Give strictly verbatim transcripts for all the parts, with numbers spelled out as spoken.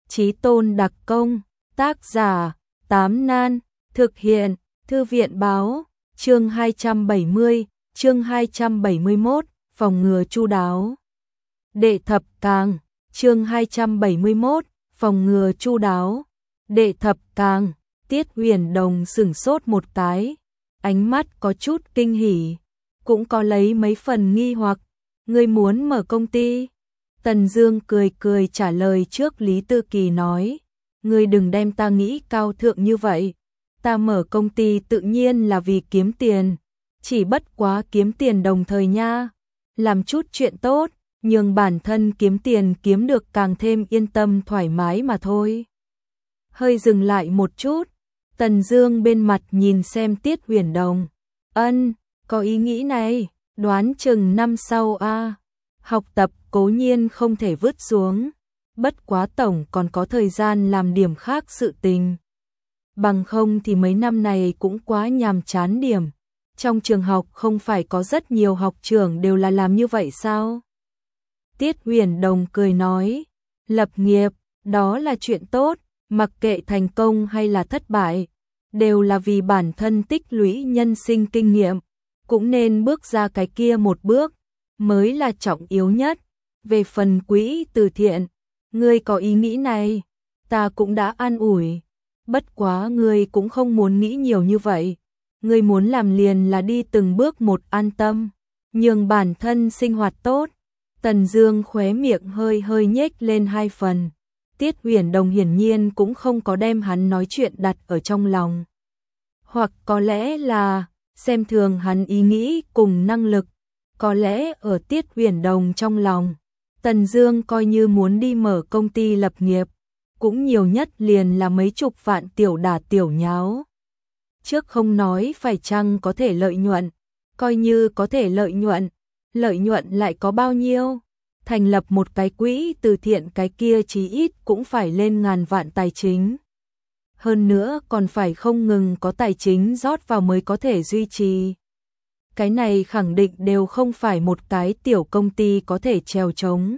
Chí tôn đặc công, tác giả, Tám Nan, thực hiện, Thư viện báo, chương hai trăm bảy mươi, chương hai trăm bảy mươi mốt, phòng ngừa chu đáo. Đệ thập càng, chương hai trăm bảy mươi mốt, phòng ngừa chu đáo. Đệ thập càng, Tiết Huyền Đồng sửng sốt một cái, ánh mắt có chút kinh hỉ, cũng có lấy mấy phần nghi hoặc, ngươi muốn mở công ty? Tần Dương cười cười trả lời trước Lý Tư Kỳ nói, ngươi đừng đem ta nghĩ cao thượng như vậy, ta mở công ty tự nhiên là vì kiếm tiền, chỉ bất quá kiếm tiền đồng thời nha, làm chút chuyện tốt, nhường bản thân kiếm tiền kiếm được càng thêm yên tâm thoải mái mà thôi. Hơi dừng lại một chút, Tần Dương bên mặt nhìn xem Tiết Huyền Đồng, ân, có ý nghĩ này, đoán chừng năm sau a, học tập cố nhiên không thể vứt xuống, bất quá tổng còn có thời gian làm điểm khác sự tình. Bằng không thì mấy năm này cũng quá nhàm chán điểm. Trong trường học không phải có rất nhiều học trưởng đều là làm như vậy sao? Tiết Huyền Đồng cười nói, lập nghiệp, đó là chuyện tốt, mặc kệ thành công hay là thất bại, đều là vì bản thân tích lũy nhân sinh kinh nghiệm, cũng nên bước ra cái kia một bước, mới là trọng yếu nhất. Về phần quỹ từ thiện, ngươi có ý nghĩ này, ta cũng đã an ủi, bất quá ngươi cũng không muốn nghĩ nhiều như vậy, ngươi muốn làm liền là đi từng bước một an tâm, nhường bản thân sinh hoạt tốt. Tần Dương khóe miệng hơi hơi nhếch lên hai phần, Tiết Huyền Đồng hiển nhiên cũng không có đem hắn nói chuyện đặt ở trong lòng, hoặc có lẽ là xem thường hắn ý nghĩ cùng năng lực, có lẽ ở Tiết Huyền Đồng trong lòng, Tần Dương coi như muốn đi mở công ty lập nghiệp, cũng nhiều nhất liền là mấy chục vạn tiểu đả tiểu nháo. Trước không nói phải chăng có thể lợi nhuận, coi như có thể lợi nhuận, lợi nhuận lại có bao nhiêu? Thành lập một cái quỹ từ thiện cái kia chí ít cũng phải lên ngàn vạn tài chính. Hơn nữa còn phải không ngừng có tài chính rót vào mới có thể duy trì. Cái này khẳng định đều không phải một cái tiểu công ty có thể trèo trống.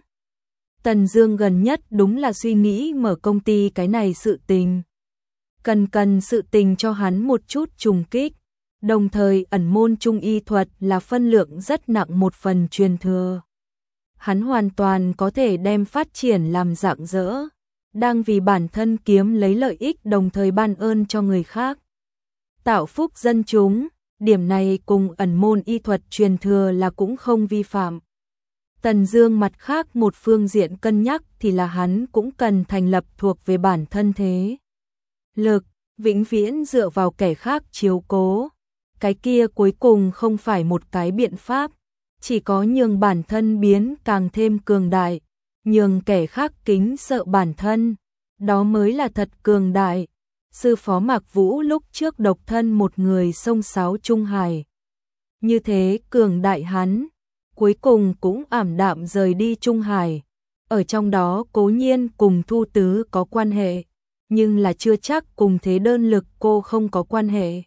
Tần Dương gần nhất đúng là suy nghĩ mở công ty cái này sự tình. Cần cần sự tình cho hắn một chút trùng kích, đồng thời ẩn môn trung y thuật là phân lượng rất nặng một phần truyền thừa. Hắn hoàn toàn có thể đem phát triển làm rạng rỡ, đang vì bản thân kiếm lấy lợi ích đồng thời ban ơn cho người khác. Tạo phúc dân chúng, điểm này cùng ẩn môn y thuật truyền thừa là cũng không vi phạm. Tần Dương mặt khác một phương diện cân nhắc thì là hắn cũng cần thành lập thuộc về bản thân thế lực, vĩnh viễn dựa vào kẻ khác chiếu cố. Cái kia cuối cùng không phải một cái biện pháp, chỉ có nhường bản thân biến càng thêm cường đại, nhường kẻ khác kính sợ bản thân, đó mới là thật cường đại. Sư phó Mạc Vũ lúc trước độc thân một người sông sáo Trung Hải, như thế cường đại hắn, cuối cùng cũng ảm đạm rời đi Trung Hải. Ở trong đó cố nhiên cùng Thu Tứ có quan hệ, nhưng là chưa chắc cùng Thế Đơn Lực cô không có quan hệ.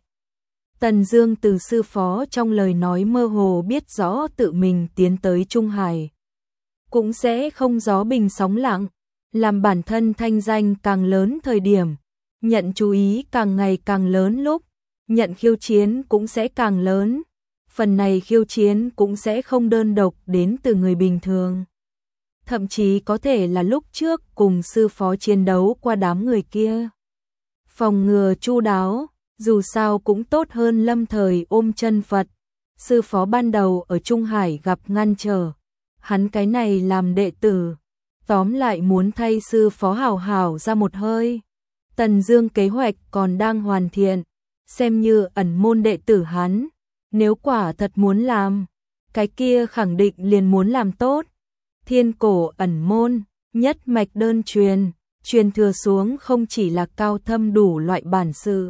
Tần Dương từ sư phó trong lời nói mơ hồ biết rõ tự mình tiến tới Trung Hải cũng sẽ không gió bình sóng lặng, làm bản thân thanh danh càng lớn thời điểm, nhận chú ý càng ngày càng lớn lúc, nhận khiêu chiến cũng sẽ càng lớn. Phần này khiêu chiến cũng sẽ không đơn độc đến từ người bình thường, thậm chí có thể là lúc trước cùng sư phó chiến đấu qua đám người kia. Phòng ngừa chu đáo, dù sao cũng tốt hơn lâm thời ôm chân Phật. Sư phó ban đầu ở Trung Hải gặp ngăn trở, hắn cái này làm đệ tử, tóm lại muốn thay sư phó hảo hảo ra một hơi. Tần Dương kế hoạch còn đang hoàn thiện, xem như ẩn môn đệ tử hắn, nếu quả thật muốn làm, cái kia khẳng định liền muốn làm tốt. Thiên cổ ẩn môn, nhất mạch đơn truyền, truyền thừa xuống không chỉ là cao thâm đủ loại bản sự,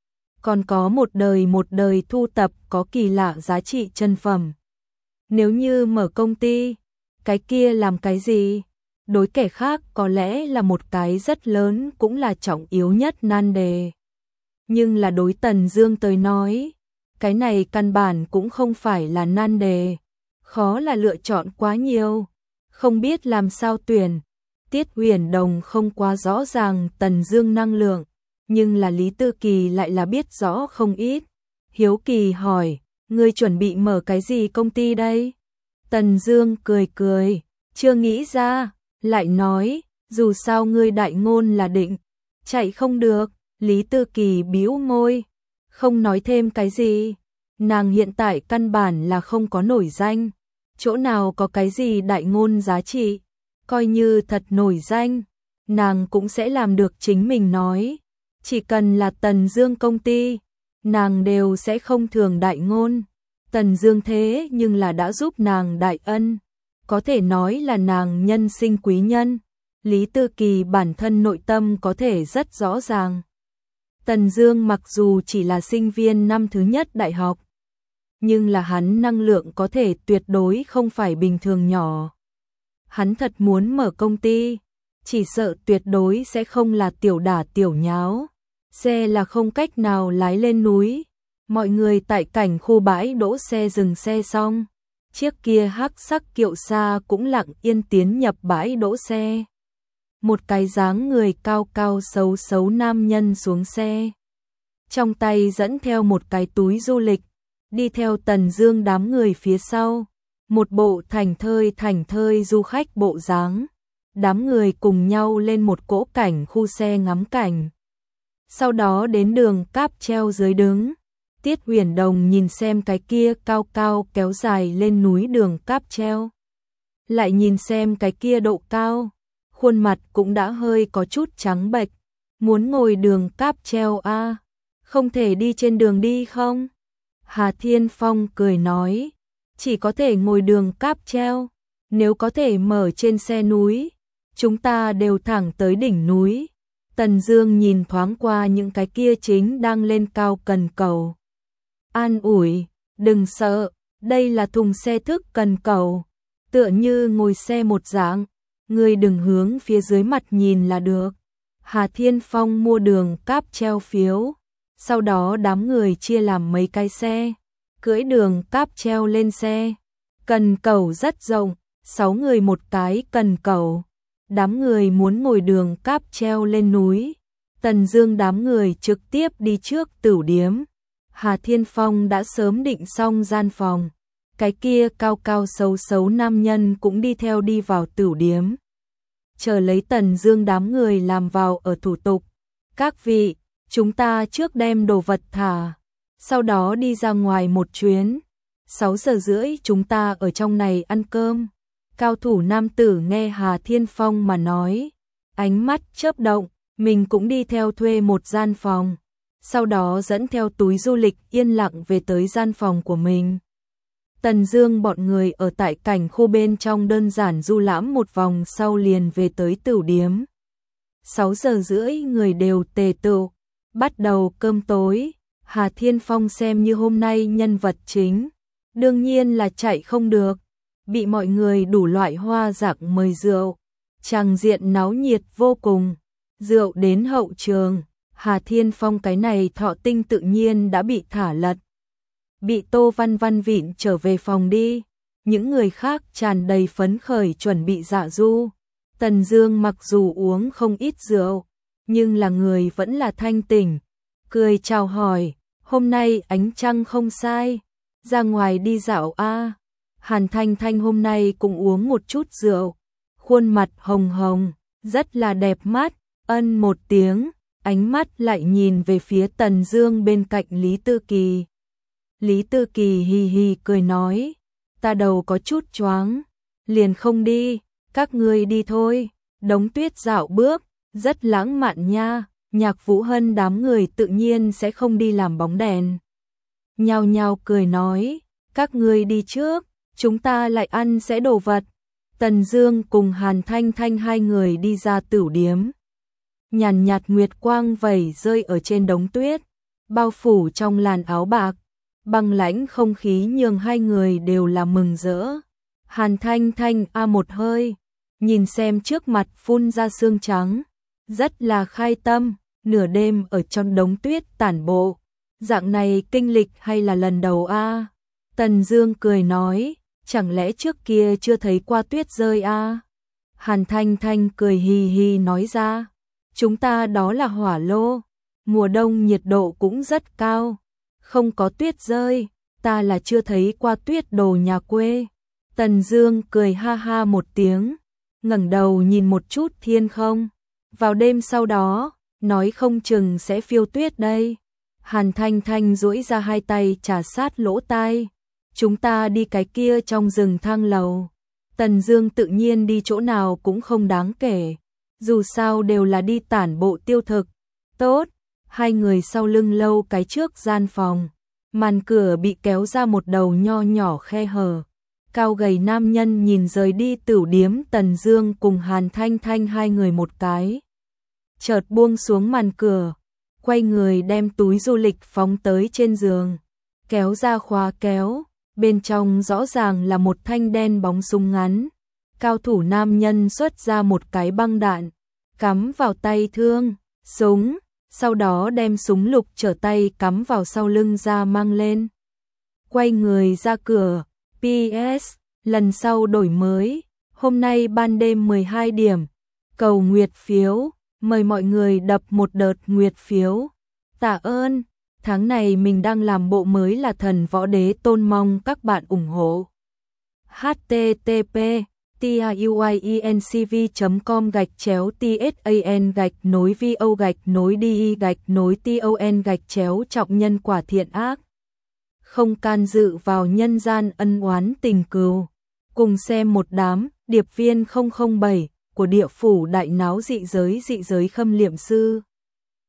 còn có một đời một đời thu tập có kỳ lạ giá trị chân phẩm. Nếu như mở công ty, cái kia làm cái gì? Đối kẻ khác có lẽ là một cái rất lớn cũng là trọng yếu nhất nan đề. Nhưng là đối Tần Dương tới nói, cái này căn bản cũng không phải là nan đề, khó là lựa chọn quá nhiều, không biết làm sao tuyển. Tiết Huyền Đồng không quá rõ ràng Tần Dương năng lượng, nhưng là Lý Tư Kỳ lại là biết rõ không ít. Hiếu kỳ hỏi, ngươi chuẩn bị mở cái gì công ty đây? Tần Dương cười cười, chưa nghĩ ra, lại nói, dù sao ngươi đại ngôn là định, chạy không được. Lý Tư Kỳ bĩu môi, không nói thêm cái gì. Nàng hiện tại căn bản là không có nổi danh, chỗ nào có cái gì đại ngôn giá trị, coi như thật nổi danh, nàng cũng sẽ làm được chính mình nói. Chỉ cần là Tần Dương công ty, nàng đều sẽ không thường đại ngôn. Tần Dương thế nhưng là đã giúp nàng đại ân, có thể nói là nàng nhân sinh quý nhân. Lý Tư Kỳ bản thân nội tâm có thể rất rõ ràng. Tần Dương mặc dù chỉ là sinh viên năm thứ nhất đại học, nhưng là hắn năng lượng có thể tuyệt đối không phải bình thường nhỏ. Hắn thật muốn mở công ty, chỉ sợ tuyệt đối sẽ không là tiểu đả tiểu nháo. Xe là không cách nào lái lên núi. Mọi người tại cảnh khu bãi đỗ xe dừng xe xong, chiếc kia hắc sắc kiệu xa cũng lặng yên tiến nhập bãi đỗ xe. Một cái dáng người cao cao xấu xấu nam nhân xuống xe, trong tay dẫn theo một cái túi du lịch, đi theo Tần Dương đám người phía sau, một bộ thành thơi thành thơi du khách bộ dáng. Đám người cùng nhau lên một cỗ cảnh khu xe ngắm cảnh. Sau đó đến đường cáp treo dưới đứng. Tiết Huyền Đồng nhìn xem cái kia cao cao kéo dài lên núi đường cáp treo, lại nhìn xem cái kia độ cao, khuôn mặt cũng đã hơi có chút trắng bệch. Muốn ngồi đường cáp treo a, à? Không thể đi trên đường đi không? Hà Thiên Phong cười nói, chỉ có thể ngồi đường cáp treo, nếu có thể mở trên xe núi, chúng ta đều thẳng tới đỉnh núi. Tần Dương nhìn thoáng qua những cái kia chính đang lên cao cần cầu, an ủi, đừng sợ, đây là thùng xe thức cần cầu, tựa như ngồi xe một dạng, ngươi đừng hướng phía dưới mặt nhìn là được. Hà Thiên Phong mua đường cáp treo phiếu, sau đó đám người chia làm mấy cái xe, cưỡi đường cáp treo lên xe. Cần cầu rất rộng, sáu người một cái cần cầu. Đám người muốn ngồi đường cáp treo lên núi. Tần Dương đám người trực tiếp đi trước tửu điếm. Hà Thiên Phong đã sớm định xong gian phòng. Cái kia cao cao xấu xấu nam nhân cũng đi theo đi vào tửu điếm, chờ lấy Tần Dương đám người làm vào ở thủ tục. Các vị, chúng ta trước đem đồ vật thả, sau đó đi ra ngoài một chuyến. Sáu giờ rưỡi chúng ta ở trong này ăn cơm. Cao thủ nam tử nghe Hà Thiên Phong mà nói, ánh mắt chớp động, mình cũng đi theo thuê một gian phòng, sau đó dẫn theo túi du lịch yên lặng về tới gian phòng của mình. Tần Dương bọn người ở tại cảnh khu bên trong đơn giản du lãm một vòng sau liền về tới tửu điếm. Sáu giờ rưỡi người đều tề tựu, bắt đầu cơm tối. Hà Thiên Phong xem như hôm nay nhân vật chính, đương nhiên là chạy không được, bị mọi người đủ loại hoa dạng mời rượu, tràng diện náo nhiệt vô cùng. Rượu đến hậu trường, Hà Thiên Phong cái này thọ tinh tự nhiên đã bị thả lật, bị Tô Văn Văn vịn trở về phòng đi. Những người khác tràn đầy phấn khởi chuẩn bị dạ du. Tần Dương mặc dù uống không ít rượu, nhưng là người vẫn là thanh tỉnh, cười chào hỏi, hôm nay ánh trăng không sai, ra ngoài đi dạo a. Hàn Thanh Thanh hôm nay cũng uống một chút rượu, khuôn mặt hồng hồng, rất là đẹp mắt, ân một tiếng, ánh mắt lại nhìn về phía Tần Dương bên cạnh Lý Tư Kỳ. Lý Tư Kỳ hì hì cười nói, ta đầu có chút choáng, liền không đi, các ngươi đi thôi. Đống tuyết dạo bước, rất lãng mạn nha. Nhạc Vũ Hân đám người tự nhiên sẽ không đi làm bóng đèn. Nhao nhao cười nói, các ngươi đi trước, chúng ta lại ăn sẽ đồ vật. Tần Dương cùng Hàn Thanh Thanh hai người đi ra tửu điếm. Nhàn nhạt nguyệt quang vẩy rơi ở trên đống tuyết, bao phủ trong làn áo bạc, băng lãnh không khí nhường hai người đều là mừng rỡ. Hàn Thanh Thanh a một hơi, nhìn xem trước mặt phun ra sương trắng, rất là khai tâm, nửa đêm ở trong đống tuyết tản bộ, dạng này kinh lịch hay là lần đầu a? Tần Dương cười nói, chẳng lẽ trước kia chưa thấy qua tuyết rơi a? Hàn Thanh Thanh cười hì hì nói ra, chúng ta đó là hỏa lô, mùa đông nhiệt độ cũng rất cao, không có tuyết rơi, ta là chưa thấy qua tuyết đồ nhà quê. Tần Dương cười ha ha một tiếng, ngẩng đầu nhìn một chút thiên không, vào đêm sau đó, nói không chừng sẽ phiêu tuyết đây. Hàn Thanh Thanh duỗi ra hai tay trà sát lỗ tai, chúng ta đi cái kia trong rừng thang lầu. Tần Dương tự nhiên đi chỗ nào cũng không đáng kể, dù sao đều là đi tản bộ tiêu thực. Tốt, hai người sau lưng lâu cái trước gian phòng, màn cửa bị kéo ra một đầu nho nhỏ khe hở. Cao gầy nam nhân nhìn rời đi tửu điếm Tần Dương cùng Hàn Thanh Thanh hai người một cái. Chợt buông xuống màn cửa, quay người đem túi du lịch phóng tới trên giường, kéo ra khóa kéo, bên trong rõ ràng là một thanh đen bóng súng ngắn. Cao thủ nam nhân xuất ra một cái băng đạn, cắm vào tay thương, súng, sau đó đem súng lục trở tay cắm vào sau lưng ra mang lên. Quay người ra cửa, pê ét, lần sau đổi mới, hôm nay ban đêm mười hai điểm, cầu nguyệt phiếu, mời mọi người đập một đợt nguyệt phiếu. Tạ ơn, tháng này mình đang làm bộ mới là Thần Võ Đế Tôn, mong các bạn ủng hộ. h t t p tiuyencv chấm com gạch chéo tsan gạch nối vo gạch nối đi gạch nối ton gạch chéo trọng nhân quả thiện ác. Không can dự vào nhân gian ân oán tình cừu. Cùng xem một đám điệp viên không không bảy của địa phủ đại náo dị giới dị giới khâm liệm sư.